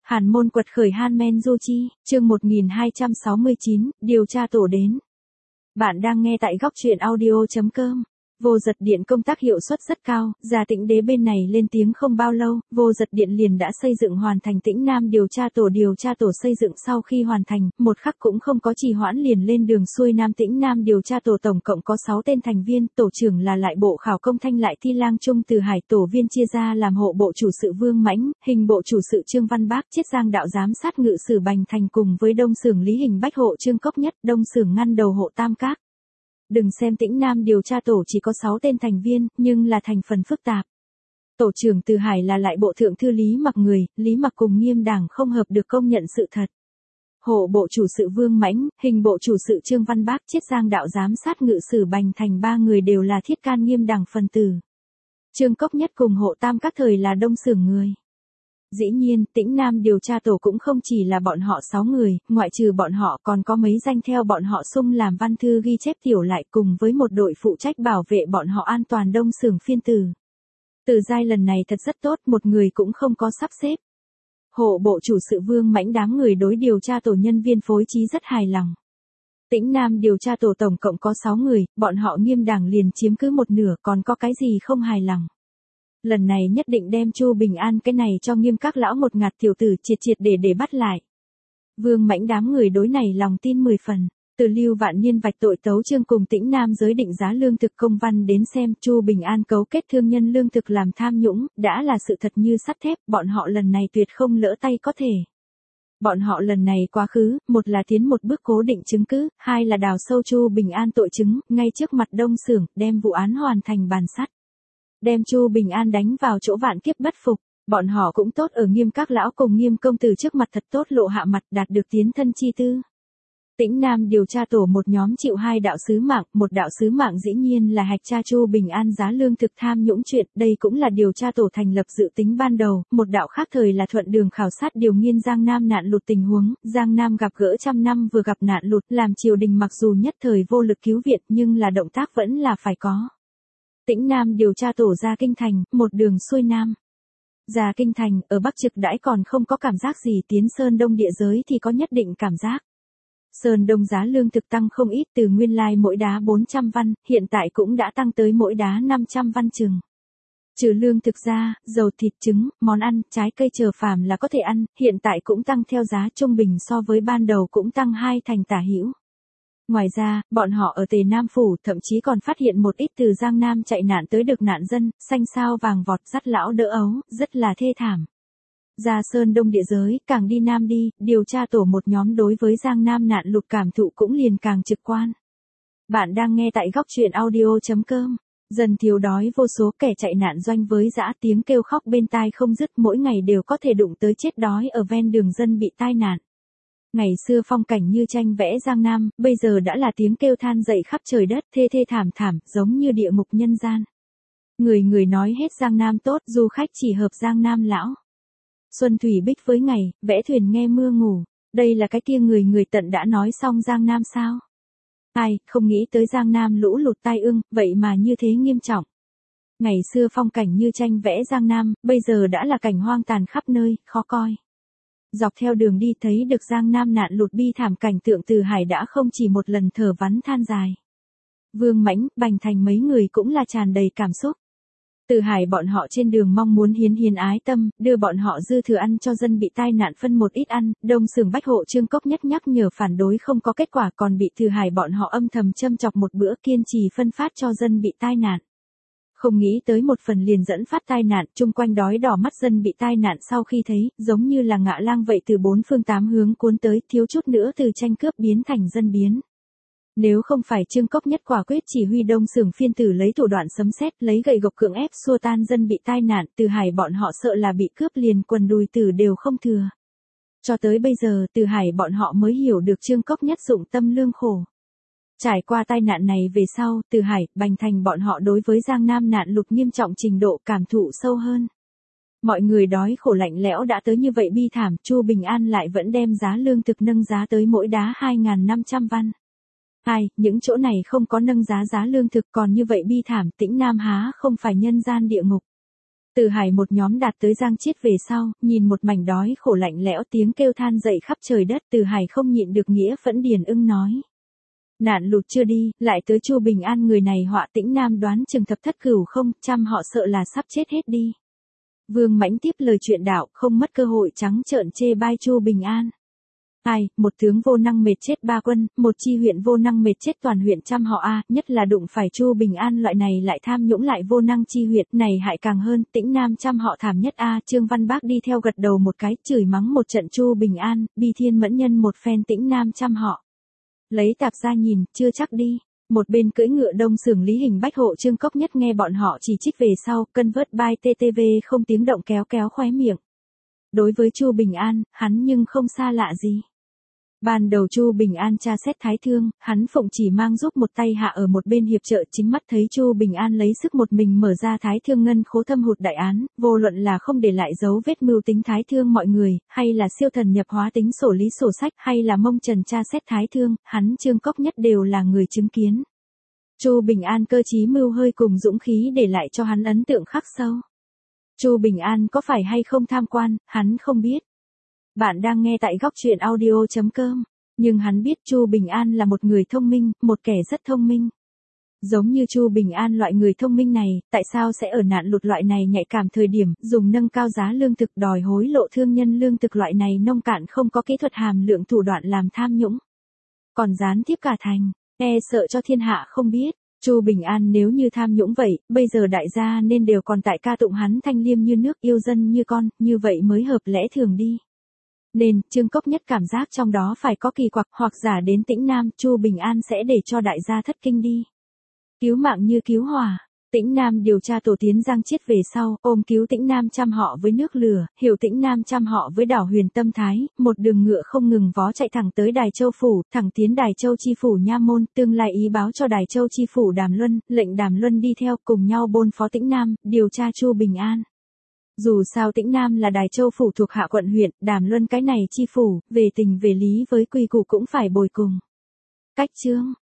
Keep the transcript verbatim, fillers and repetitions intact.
Hàn Môn quật khởi Hanmen Du Chi, chương một nghìn hai trăm sáu mươi chín, điều tra tổ đến. Bạn đang nghe tại góc truyện audio chấm com. Vô Giật Điện công tác hiệu suất rất cao, Gia Tĩnh Đế bên này lên tiếng không bao lâu, Vô Giật Điện liền đã xây dựng hoàn thành Tĩnh Nam điều tra tổ. Điều tra tổ xây dựng sau khi hoàn thành, một khắc cũng không có trì hoãn liền lên đường xuôi Nam. Tĩnh Nam điều tra tổ tổng cộng có sáu tên thành viên, tổ trưởng là Lại Bộ Khảo Công Thanh Lại Thi Lang Trung Từ Hải, tổ viên chia ra làm hộ bộ chủ sự Vương Mãnh, hình bộ chủ sự Trương Văn Bác, Chiết Giang đạo giám sát ngự sử Bành Thành cùng với Đông Xưởng Lý Hình Bách hộ Trương Cốc Nhất, Đông Xưởng ngăn đầu hộ Tam Các. Đừng xem Tĩnh Nam điều tra tổ chỉ có sáu tên thành viên, nhưng là thành phần phức tạp. Tổ trưởng Từ Hải là Lại Bộ Thượng thư Lý Mặc người, Lý Mặc cùng Nghiêm Đảng không hợp được công nhận sự thật. Hộ bộ chủ sự Vương Mãnh, hình bộ chủ sự Trương Văn Bác, Chiết Giang đạo giám sát ngự sử Bành Thành ba người đều là thiết can Nghiêm Đảng phần tử. Trương Cốc Nhất cùng hộ Tam Các thời là Đông Xưởng người. Dĩ nhiên, Tĩnh Nam điều tra tổ cũng không chỉ là bọn họ sáu người, ngoại trừ bọn họ còn có mấy danh theo bọn họ xung làm văn thư ghi chép tiểu lại cùng với một đội phụ trách bảo vệ bọn họ an toàn Đông Xưởng phiên tử. Từ giai lần này thật rất tốt, một người cũng không có sắp xếp. Hộ bộ chủ sự Vương Mãnh đám người đối điều tra tổ nhân viên phối trí rất hài lòng. Tĩnh Nam điều tra tổ tổng cộng có sáu người, bọn họ Nghiêm Đảng liền chiếm cứ một nửa, còn có cái gì không hài lòng. Lần này nhất định đem Chu Bình An cái này cho Nghiêm các lão một ngạt tiểu tử triệt triệt để để bắt lại. Vương Mãnh đám người đối này lòng tin mười phần. Từ Lưu Vạn Niên vạch tội tấu chương cùng Tĩnh Nam giới định giá lương thực công văn đến xem, Chu Bình An cấu kết thương nhân lương thực làm tham nhũng, đã là sự thật như sắt thép, bọn họ lần này tuyệt không lỡ tay có thể. Bọn họ lần này quá khứ, một là tiến một bước cố định chứng cứ, hai là đào sâu Chu Bình An tội chứng, ngay trước mặt Đông Xưởng, đem vụ án hoàn thành bàn sắt. Đem Chu Bình An đánh vào chỗ vạn kiếp bất phục, bọn họ cũng tốt ở Nghiêm các lão cùng Nghiêm công tử trước mặt thật tốt lộ hạ mặt đạt được tiến thân chi tư. Tĩnh Nam điều tra tổ một nhóm chịu hai đạo sứ mạng, một đạo sứ mạng dĩ nhiên là hạch tra Chu Bình An giá lương thực tham nhũng chuyện, đây cũng là điều tra tổ thành lập dự tính ban đầu, một đạo khác thời là thuận đường khảo sát điều nghiên Giang Nam nạn lụt tình huống, Giang Nam gặp gỡ trăm năm vừa gặp nạn lụt, làm triều đình mặc dù nhất thời vô lực cứu viện nhưng là động tác vẫn là phải có. Tĩnh Nam điều tra tổ ra Kinh Thành, một đường xuôi Nam. Ra Kinh Thành, ở Bắc Trực đãi còn không có cảm giác gì, tiến Sơn Đông địa giới thì có nhất định cảm giác. Sơn Đông giá lương thực tăng không ít, từ nguyên lai mỗi đá bốn trăm văn, hiện tại cũng đã tăng tới mỗi đá năm trăm văn chừng. Trừ lương thực ra, dầu thịt trứng, món ăn, trái cây chờ phàm là có thể ăn, hiện tại cũng tăng theo giá trung bình so với ban đầu cũng tăng hai thành tả hữu. Ngoài ra, bọn họ ở Tề Nam Phủ thậm chí còn phát hiện một ít từ Giang Nam chạy nạn tới được nạn dân, xanh sao vàng vọt dắt lão đỡ ấu, rất là thê thảm. Ra Sơn Đông địa giới, càng đi Nam đi, điều tra tổ một nhóm đối với Giang Nam nạn lụt cảm thụ cũng liền càng trực quan. Bạn đang nghe tại góc truyện audio chấm com. Dân thiếu đói vô số, kẻ chạy nạn doanh với dã, tiếng kêu khóc bên tai không dứt, mỗi ngày đều có thể đụng tới chết đói ở ven đường dân bị tai nạn. Ngày xưa phong cảnh như tranh vẽ Giang Nam, bây giờ đã là tiếng kêu than dậy khắp trời đất, thê thê thảm thảm, giống như địa ngục nhân gian. Người người nói hết Giang Nam tốt, du khách chỉ hợp Giang Nam lão. Xuân thủy bích với ngày, vẽ thuyền nghe mưa ngủ, đây là cái kia người người tận đã nói xong Giang Nam sao? Ai, không nghĩ tới Giang Nam lũ lụt tai ương, vậy mà như thế nghiêm trọng. Ngày xưa phong cảnh như tranh vẽ Giang Nam, bây giờ đã là cảnh hoang tàn khắp nơi, khó coi. Dọc theo đường đi thấy được Giang Nam nạn lụt bi thảm cảnh tượng, Từ Hải đã không chỉ một lần thở vắn than dài. Vương Mãnh, Bành Thành mấy người cũng là tràn đầy cảm xúc. Từ Hải bọn họ trên đường mong muốn hiến hiến ái tâm, đưa bọn họ dư thừa ăn cho dân bị tai nạn phân một ít ăn, Đông Xưởng Bách hộ Trương Cốc Nhất nhắc nhở phản đối không có kết quả, còn bị Từ Hải bọn họ âm thầm châm chọc một bữa, kiên trì phân phát cho dân bị tai nạn. Không nghĩ tới một phần liền dẫn phát tai nạn, chung quanh đói đỏ mắt dân bị tai nạn sau khi thấy, giống như là ngạ lang vậy từ bốn phương tám hướng cuốn tới, thiếu chút nữa từ tranh cướp biến thành dân biến. Nếu không phải Trương Cốc Nhất quả quyết chỉ huy Đông Xưởng phiên tử lấy thủ đoạn sấm sét, lấy gậy gộc cưỡng ép xua tan dân bị tai nạn, Từ Hải bọn họ sợ là bị cướp liền quần đùi tử đều không thừa. Cho tới bây giờ, Từ Hải bọn họ mới hiểu được Trương Cốc Nhất dụng tâm lương khổ. Trải qua tai nạn này về sau, Từ Hải, Bành Thành bọn họ đối với Giang Nam nạn lụt nghiêm trọng trình độ cảm thụ sâu hơn. Mọi người đói khổ lạnh lẽo đã tới như vậy bi thảm, Chu Bình An lại vẫn đem giá lương thực nâng giá tới mỗi đá hai nghìn năm trăm văn. Ai, những chỗ này không có nâng giá giá lương thực còn như vậy bi thảm, Tĩnh Nam há không phải nhân gian địa ngục. Từ Hải một nhóm đạt tới Giang Chiết về sau, nhìn một mảnh đói khổ lạnh lẽo tiếng kêu than dậy khắp trời đất, Từ Hải không nhịn được nghĩa phẫn điền ưng nói. Nạn lụt chưa đi, lại tới Chu Bình An người này họa Tĩnh Nam đoán chừng thập thất cửu không, trăm họ sợ là sắp chết hết đi. Vương Mãnh tiếp lời chuyện đạo, không mất cơ hội trắng trợn chê bai Chu Bình An. Ai, một tướng vô năng mệt chết ba quân, một chi huyện vô năng mệt chết toàn huyện trăm họ a, nhất là đụng phải Chu Bình An loại này lại tham nhũng lại vô năng chi huyện, này hại càng hơn, Tĩnh Nam trăm họ thảm nhất a, Trương Văn Bác đi theo gật đầu một cái, chửi mắng một trận Chu Bình An, Bi Thiên Mẫn Nhân một phen Tĩnh Nam trăm họ. Lấy tạp ra nhìn, chưa chắc đi. Một bên cưỡi ngựa đông xưởng Lý Hình Bách hộ Trương Cốc Nhất nghe bọn họ chỉ trích về sau, cân vớt bai tê tê vê không tiếng động kéo kéo khóe miệng. Đối với Chu Bình An, hắn nhưng không xa lạ gì. Ban đầu Chu Bình An tra xét thái thương, hắn phụng chỉ mang giúp một tay hạ ở một bên hiệp trợ, chính mắt thấy Chu Bình An lấy sức một mình mở ra thái thương ngân khố thâm hụt đại án, vô luận là không để lại dấu vết mưu tính thái thương mọi người, hay là siêu thần nhập hóa tính sổ lý sổ sách, hay là mông trần tra xét thái thương, hắn Trương Cốc Nhất đều là người chứng kiến. Chu Bình An cơ trí mưu hơi cùng dũng khí để lại cho hắn ấn tượng khắc sâu. Chu Bình An có phải hay không tham quan, hắn không biết. Bạn đang nghe tại góc truyện audio chấm com, nhưng hắn biết Chu Bình An là một người thông minh, một kẻ rất thông minh. Giống như Chu Bình An loại người thông minh này, tại sao sẽ ở nạn lụt loại này nhạy cảm thời điểm, dùng nâng cao giá lương thực đòi hối lộ thương nhân lương thực loại này nông cạn không có kỹ thuật hàm lượng thủ đoạn làm tham nhũng. Còn gián tiếp cả thành, e sợ cho thiên hạ không biết. Chu Bình An nếu như tham nhũng vậy, bây giờ đại gia nên đều còn tại ca tụng hắn thanh liêm như nước yêu dân như con, như vậy mới hợp lẽ thường đi. Nên, Trương Cốc Nhất cảm giác trong đó phải có kỳ quặc hoặc giả đến Tĩnh Nam, Chu Bình An sẽ để cho đại gia thất kinh đi. Cứu mạng như cứu hỏa. Tĩnh Nam điều tra tổ tiến Giang Chiết về sau, ôm cứu Tĩnh Nam trăm họ với nước lửa, hiểu Tĩnh Nam trăm họ với đảo Huyền Tâm Thái, một đường ngựa không ngừng vó chạy thẳng tới Đài Châu Phủ, thẳng tiến Đài Châu Chi Phủ Nha Môn, tương lai ý báo cho Đài Châu Chi Phủ Đàm Luân, lệnh Đàm Luân đi theo cùng nhau bôn phó Tĩnh Nam, điều tra Chu Bình An. Dù sao Tĩnh Nam là Đài Châu Phủ thuộc hạ quận huyện, Đàm Luân cái này chi phủ, về tình về lý với quy củ cũng phải bồi cùng. Cách chương.